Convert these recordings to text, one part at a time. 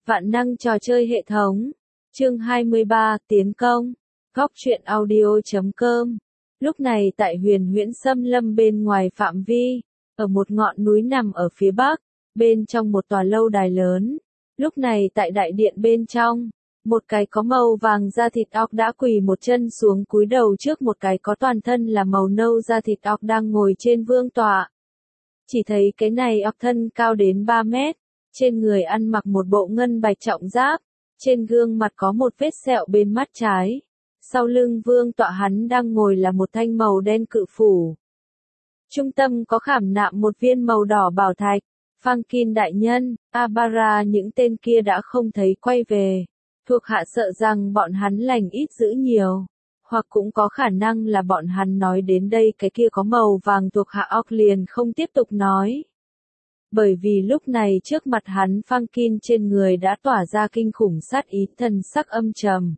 Vạn năng trò chơi hệ thống. Chương 23, tiến công. Góc truyện audio.com. Lúc này tại huyền huyễn xâm lâm bên ngoài phạm vi, ở một ngọn núi nằm ở phía bắc, bên trong một tòa lâu đài lớn. Lúc này tại đại điện bên trong, một cái có màu vàng da thịt óc đã quỳ một chân xuống cúi đầu trước một cái có toàn thân là màu nâu da thịt óc đang ngồi trên vương tọa. Chỉ thấy cái này óc thân cao đến 3 mét, trên người ăn mặc một bộ ngân bạch trọng giáp, trên gương mặt có một vết sẹo bên mắt trái. Sau lưng vương tọa hắn đang ngồi là một thanh màu đen cự phủ. Trung tâm có khảm nạm một viên màu đỏ bảo thạch. Funkin đại nhân, Abara những tên kia đã không thấy quay về. Thuộc hạ sợ rằng bọn hắn lành ít dữ nhiều. Hoặc cũng có khả năng là bọn hắn nói đến đây cái kia có màu vàng thuộc hạ óc liền không tiếp tục nói. Bởi vì lúc này trước mặt hắn Funkin trên người đã tỏa ra kinh khủng sát ý thần sắc âm trầm.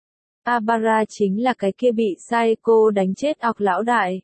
Abara chính là cái kia bị Saeko đánh chết óc lão đại.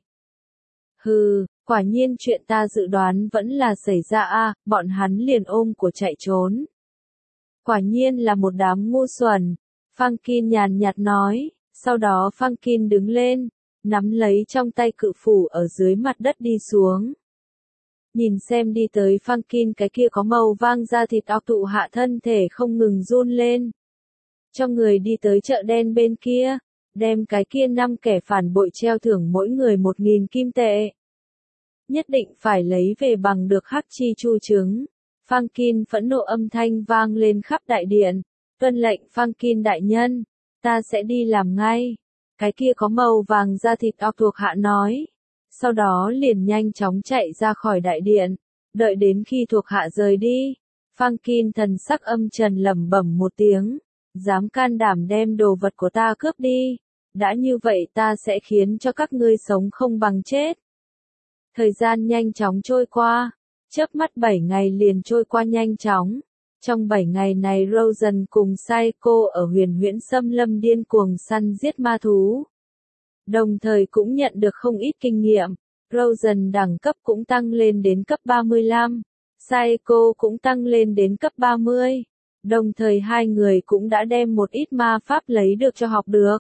Hừ, quả nhiên chuyện ta dự đoán vẫn là xảy ra bọn hắn liền ôm của chạy trốn. Quả nhiên là một đám ngu xuẩn, Funkin nhàn nhạt nói, sau đó Funkin đứng lên, nắm lấy trong tay cự phủ ở dưới mặt đất đi xuống. Nhìn xem đi tới Funkin cái kia có màu vàng da thịt óc tụ hạ thân thể không ngừng run lên. Cho người đi tới chợ đen bên kia, đem cái kia 5 kẻ phản bội treo thưởng mỗi người 1.000 kim tệ. Nhất định phải lấy về bằng được hắc chi chu chứng. Funkin phẫn nộ âm thanh vang lên khắp đại điện. Tuân lệnh Funkin đại nhân, ta sẽ đi làm ngay. Cái kia có màu vàng da thịt óc thuộc hạ nói. Sau đó liền nhanh chóng chạy ra khỏi đại điện. Đợi đến khi thuộc hạ rời đi, Funkin thần sắc âm trầm lẩm bẩm một tiếng. Dám can đảm đem đồ vật của ta cướp đi. Đã như vậy ta sẽ khiến cho các ngươi sống không bằng chết. Thời gian nhanh chóng trôi qua. Chớp mắt 7 ngày liền trôi qua nhanh chóng. Trong 7 ngày này Rosen cùng Saeko ở huyền huyễn xâm lâm điên cuồng săn giết ma thú. Đồng thời cũng nhận được không ít kinh nghiệm. Rosen đẳng cấp cũng tăng lên đến cấp 35. Saeko cũng tăng lên đến cấp 30. Đồng thời hai người cũng đã đem một ít ma pháp lấy được cho học được.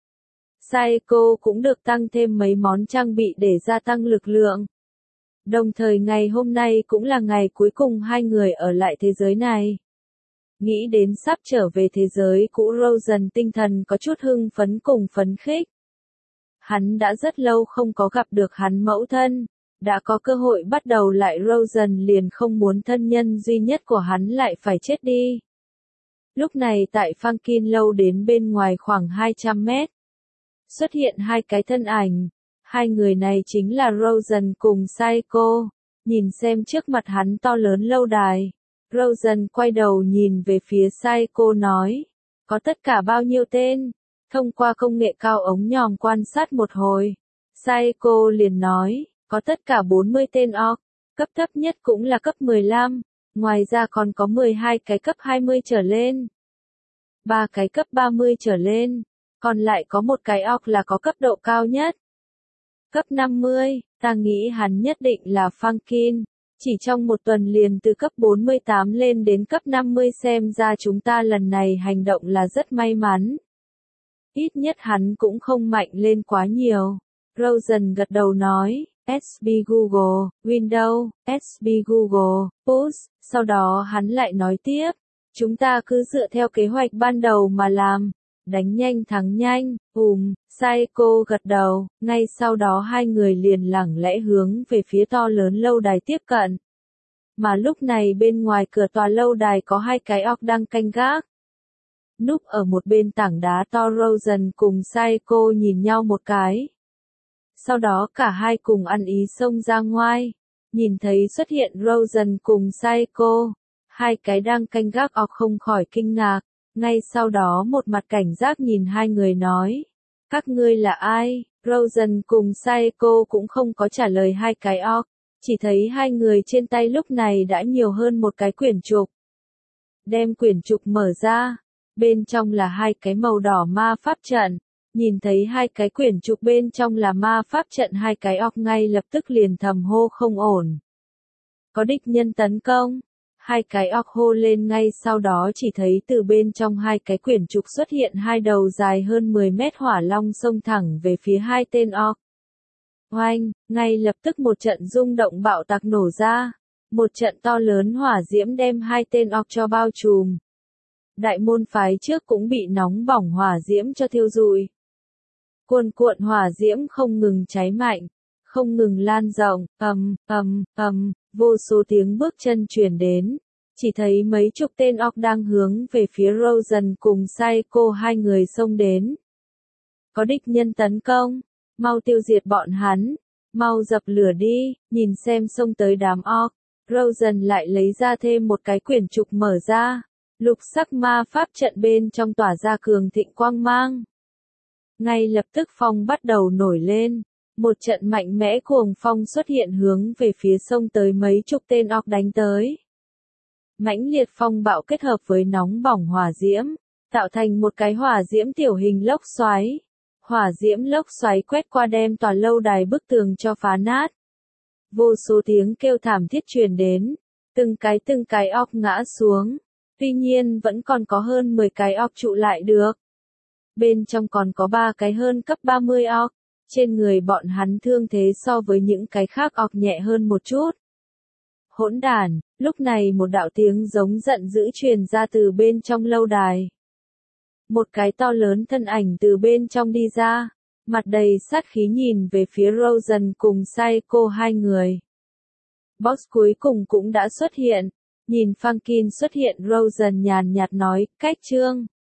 Saeko cũng được tăng thêm mấy món trang bị để gia tăng lực lượng. Đồng thời ngày hôm nay cũng là ngày cuối cùng hai người ở lại thế giới này. Nghĩ đến sắp trở về thế giới cũ Rosen tinh thần có chút hưng phấn cùng phấn khích. Hắn đã rất lâu không có gặp được hắn mẫu thân, đã có cơ hội bắt đầu lại Rosen liền không muốn thân nhân duy nhất của hắn lại phải chết đi. Lúc này tại Funkin lâu đến bên ngoài khoảng 200 mét. Xuất hiện hai cái thân ảnh. Hai người này chính là Rosen cùng Saeko. Nhìn xem trước mặt hắn to lớn lâu đài. Rosen quay đầu nhìn về phía Saeko nói. Có tất cả bao nhiêu tên? Thông qua công nghệ cao ống nhòm quan sát một hồi. Saeko liền nói. Có tất cả 40 tên orc. Cấp thấp nhất cũng là cấp 15. Ngoài ra còn có 12 cái cấp 20 trở lên. 3 cái cấp 30 trở lên. Còn lại có một cái orc là có cấp độ cao nhất. Cấp 50, ta nghĩ hắn nhất định là Funkin. Chỉ trong một tuần liền từ cấp 48 lên đến cấp 50 xem ra chúng ta lần này hành động là rất may mắn. Ít nhất hắn cũng không mạnh lên quá nhiều. Rosen gật đầu nói, SB Google, Windows, SB Google, Push. Sau đó hắn lại nói tiếp, chúng ta cứ dựa theo kế hoạch ban đầu mà làm. Đánh nhanh thắng nhanh, Saeko gật đầu, ngay sau đó hai người liền lẳng lẽ hướng về phía to lớn lâu đài tiếp cận. Mà lúc này bên ngoài cửa tòa lâu đài có hai cái orc đang canh gác. Núp ở một bên tảng đá to Rosen cùng Saeko nhìn nhau một cái. Sau đó cả hai cùng ăn ý xông ra ngoài, nhìn thấy xuất hiện Rosen cùng Saeko. Hai cái đang canh gác orc không khỏi kinh ngạc. Ngay sau đó một mặt cảnh giác nhìn hai người nói. Các ngươi là ai? Rosen cùng Saeko cũng không có trả lời hai cái orc. Chỉ thấy hai người trên tay lúc này đã nhiều hơn một cái quyển trục. Đem quyển trục mở ra. Bên trong là hai cái màu đỏ ma pháp trận. Nhìn thấy hai cái quyển trục bên trong là ma pháp trận hai cái orc ngay lập tức liền thầm hô không ổn. Có địch nhân tấn công. Hai cái orc hô lên ngay sau đó chỉ thấy từ bên trong hai cái quyển trục xuất hiện hai đầu dài hơn 10 mét hỏa long xông thẳng về phía hai tên orc. Oanh, ngay lập tức một trận rung động bạo tạc nổ ra. Một trận to lớn hỏa diễm đem hai tên orc cho bao trùm. Đại môn phái trước cũng bị nóng bỏng hỏa diễm cho thiêu rụi. Cuồn cuộn hỏa diễm không ngừng cháy mạnh, không ngừng lan rộng, vô số tiếng bước chân truyền đến. Chỉ thấy mấy chục tên orc đang hướng về phía Rosen cùng Saeko hai người xông đến. Có địch nhân tấn công, mau tiêu diệt bọn hắn, mau dập lửa đi, nhìn xem xông tới đám orc. Rosen lại lấy ra thêm một cái quyển trục mở ra, lục sắc ma pháp trận bên trong tỏa ra cường thịnh quang mang. Ngay lập tức phong bắt đầu nổi lên, một trận mạnh mẽ cuồng phong xuất hiện hướng về phía sông tới mấy chục tên orc đánh tới. Mãnh liệt phong bạo kết hợp với nóng bỏng hỏa diễm, tạo thành một cái hỏa diễm tiểu hình lốc xoáy. Hỏa diễm lốc xoáy quét qua đem tòa lâu đài bức tường cho phá nát. Vô số tiếng kêu thảm thiết truyền đến, từng cái orc ngã xuống. Tuy nhiên vẫn còn có hơn 10 cái orc trụ lại được. Bên trong còn có 3 cái hơn cấp 30 orc, trên người bọn hắn thương thế so với những cái khác orc nhẹ hơn một chút. Hỗn đản, lúc này một đạo tiếng giống giận dữ truyền ra từ bên trong lâu đài. Một cái to lớn thân ảnh từ bên trong đi ra, mặt đầy sát khí nhìn về phía Rosen cùng Saeko hai người. Boss cuối cùng cũng đã xuất hiện, nhìn Funkin xuất hiện Rosen nhàn nhạt nói, cách chương.